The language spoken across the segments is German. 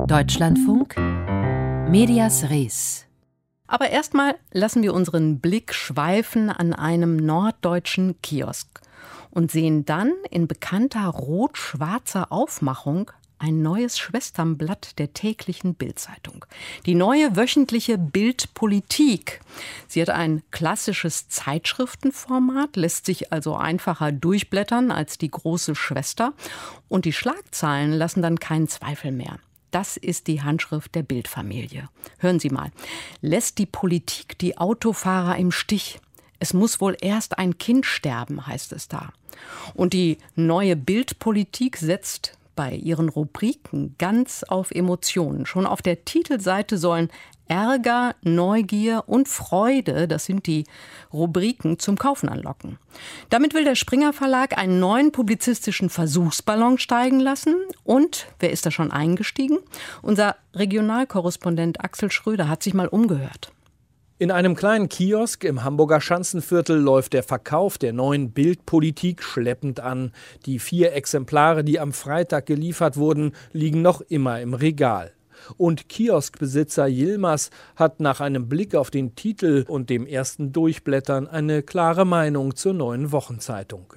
Deutschlandfunk, Medias Res. Aber erstmal lassen wir unseren Blick schweifen an einem norddeutschen Kiosk und sehen dann in bekannter rot-schwarzer Aufmachung ein neues Schwesternblatt der täglichen Bild-Zeitung. Die neue wöchentliche Bild-Politik. Sie hat ein klassisches Zeitschriftenformat, lässt sich also einfacher durchblättern als die große Schwester. Und die Schlagzeilen lassen dann keinen Zweifel mehr. Das ist die Handschrift der Bild-Familie. Hören Sie mal. Lässt die Politik die Autofahrer im Stich? Es muss wohl erst ein Kind sterben, heißt es da. Und die neue Bild-Politik setzt bei ihren Rubriken ganz auf Emotionen. Schon auf der Titelseite sollen Ärger, Neugier und Freude, das sind die Rubriken, zum Kaufen anlocken. Damit will der Springer Verlag einen neuen publizistischen Versuchsballon steigen lassen. Und wer ist da schon eingestiegen? Unser Regionalkorrespondent Axel Schröder hat sich mal umgehört. In einem kleinen Kiosk im Hamburger Schanzenviertel läuft der Verkauf der neuen Bild-Politik schleppend an. Die 4 Exemplare, die am Freitag geliefert wurden, liegen noch immer im Regal. Und Kioskbesitzer Yilmaz hat nach einem Blick auf den Titel und dem ersten Durchblättern eine klare Meinung zur neuen Wochenzeitung.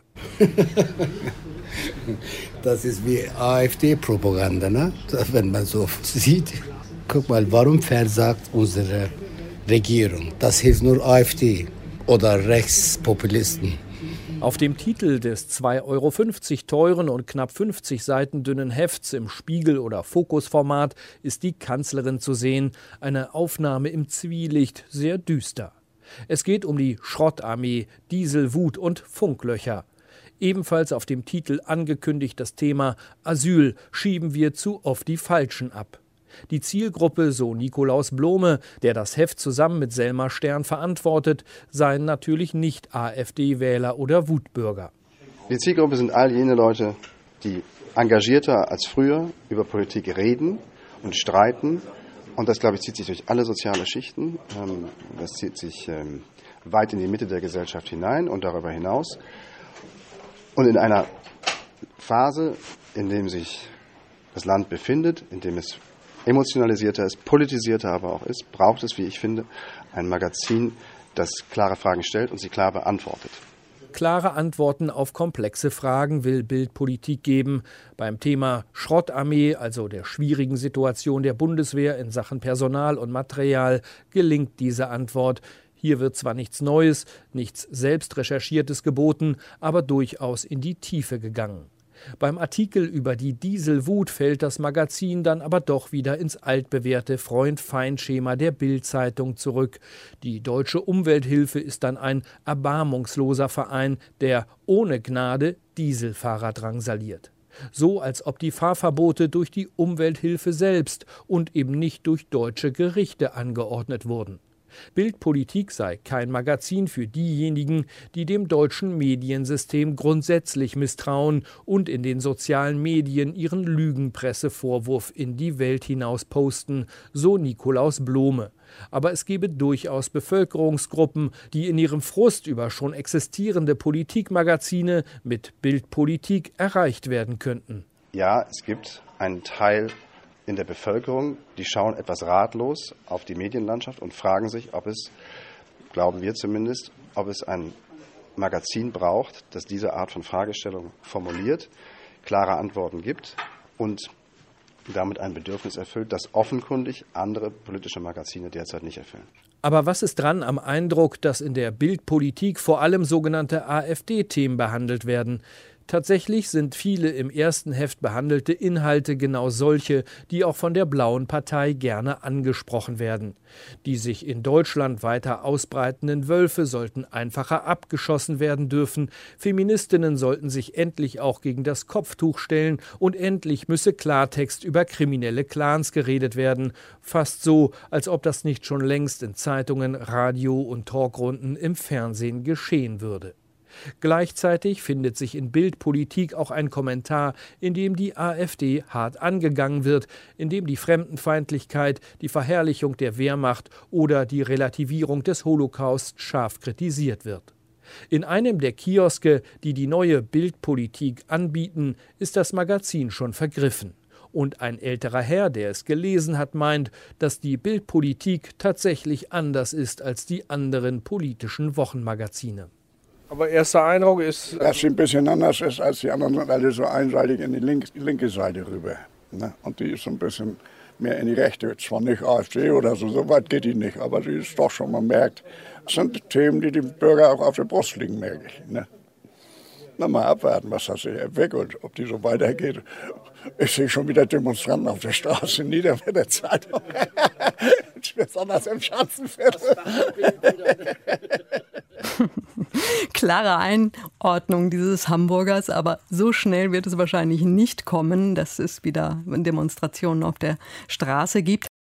Das ist wie AfD-Propaganda, ne? Wenn man so sieht. Guck mal, warum versagt unsere Regierung? Das hilft nur AfD oder Rechtspopulisten. Auf dem Titel des 2,50 € teuren und knapp 50 Seiten dünnen Hefts im Spiegel- oder Fokusformat ist die Kanzlerin zu sehen. Eine Aufnahme im Zwielicht, sehr düster. Es geht um die Schrottarmee, Dieselwut und Funklöcher. Ebenfalls auf dem Titel angekündigt das Thema Asyl schieben wir zu oft die Falschen ab. Die Zielgruppe, so Nikolaus Blome, der das Heft zusammen mit Selma Stern verantwortet, seien natürlich nicht AfD-Wähler oder Wutbürger. Die Zielgruppe sind all jene Leute, die engagierter als früher über Politik reden und streiten. Und das, glaube ich, zieht sich durch alle soziale Schichten. Das zieht sich weit in die Mitte der Gesellschaft hinein und darüber hinaus. Und in einer Phase, in der sich das Land befindet, in dem es emotionalisierter ist, politisierter aber auch ist, braucht es, wie ich finde, ein Magazin, das klare Fragen stellt und sie klar beantwortet. Klare Antworten auf komplexe Fragen will Bild-Politik geben. Beim Thema Schrottarmee, also der schwierigen Situation der Bundeswehr in Sachen Personal und Material, gelingt diese Antwort. Hier wird zwar nichts Neues, nichts Selbstrecherchiertes geboten, aber durchaus in die Tiefe gegangen. Beim Artikel über die Dieselwut fällt das Magazin dann aber doch wieder ins altbewährte Freund-Feind-Schema der Bild-Zeitung zurück. Die Deutsche Umwelthilfe ist dann ein erbarmungsloser Verein, der ohne Gnade Dieselfahrer drangsaliert. So als ob die Fahrverbote durch die Umwelthilfe selbst und eben nicht durch deutsche Gerichte angeordnet wurden. Bild-Politik sei kein Magazin für diejenigen, die dem deutschen Mediensystem grundsätzlich misstrauen und in den sozialen Medien ihren Lügenpressevorwurf in die Welt hinaus posten, so Nikolaus Blome. Aber es gebe durchaus Bevölkerungsgruppen, die in ihrem Frust über schon existierende Politikmagazine mit Bild-Politik erreicht werden könnten. Ja, es gibt einen Teil in der Bevölkerung, die schauen etwas ratlos auf die Medienlandschaft und fragen sich, ob es, glauben wir zumindest, ob es ein Magazin braucht, das diese Art von Fragestellung formuliert, klare Antworten gibt und damit ein Bedürfnis erfüllt, das offenkundig andere politische Magazine derzeit nicht erfüllen. Aber was ist dran am Eindruck, dass in der Bild-Politik vor allem sogenannte AfD-Themen behandelt werden? Tatsächlich sind viele im ersten Heft behandelte Inhalte genau solche, die auch von der Blauen Partei gerne angesprochen werden. Die sich in Deutschland weiter ausbreitenden Wölfe sollten einfacher abgeschossen werden dürfen, Feministinnen sollten sich endlich auch gegen das Kopftuch stellen und endlich müsse Klartext über kriminelle Clans geredet werden. Fast so, als ob das nicht schon längst in Zeitungen, Radio und Talkrunden im Fernsehen geschehen würde. Gleichzeitig findet sich in Bild-Politik auch ein Kommentar, in dem die AfD hart angegangen wird, in dem die Fremdenfeindlichkeit, die Verherrlichung der Wehrmacht oder die Relativierung des Holocaust scharf kritisiert wird. In einem der Kioske, die die neue Bild-Politik anbieten, ist das Magazin schon vergriffen. Und ein älterer Herr, der es gelesen hat, meint, dass die Bild-Politik tatsächlich anders ist als die anderen politischen Wochenmagazine. Aber erster Eindruck ist, dass sie ein bisschen anders ist als die anderen, sind alle so einseitig in die linke Seite rüber. Ne? Und die ist so ein bisschen mehr in die Rechte. Zwar nicht AfD oder so weit geht die nicht, aber sie ist doch schon, man merkt, es sind Themen, die dem Bürger auch auf der Brust liegen, merke ich. Ne? Na, mal abwarten, was das sich entwickelt, ob die so weitergeht. Ich sehe schon wieder Demonstranten auf der Straße in Niederwälder Zeitung. Besonders im Schanzenviertel. Klare Einordnung dieses Hamburgers, aber so schnell wird es wahrscheinlich nicht kommen, dass es wieder Demonstrationen auf der Straße gibt.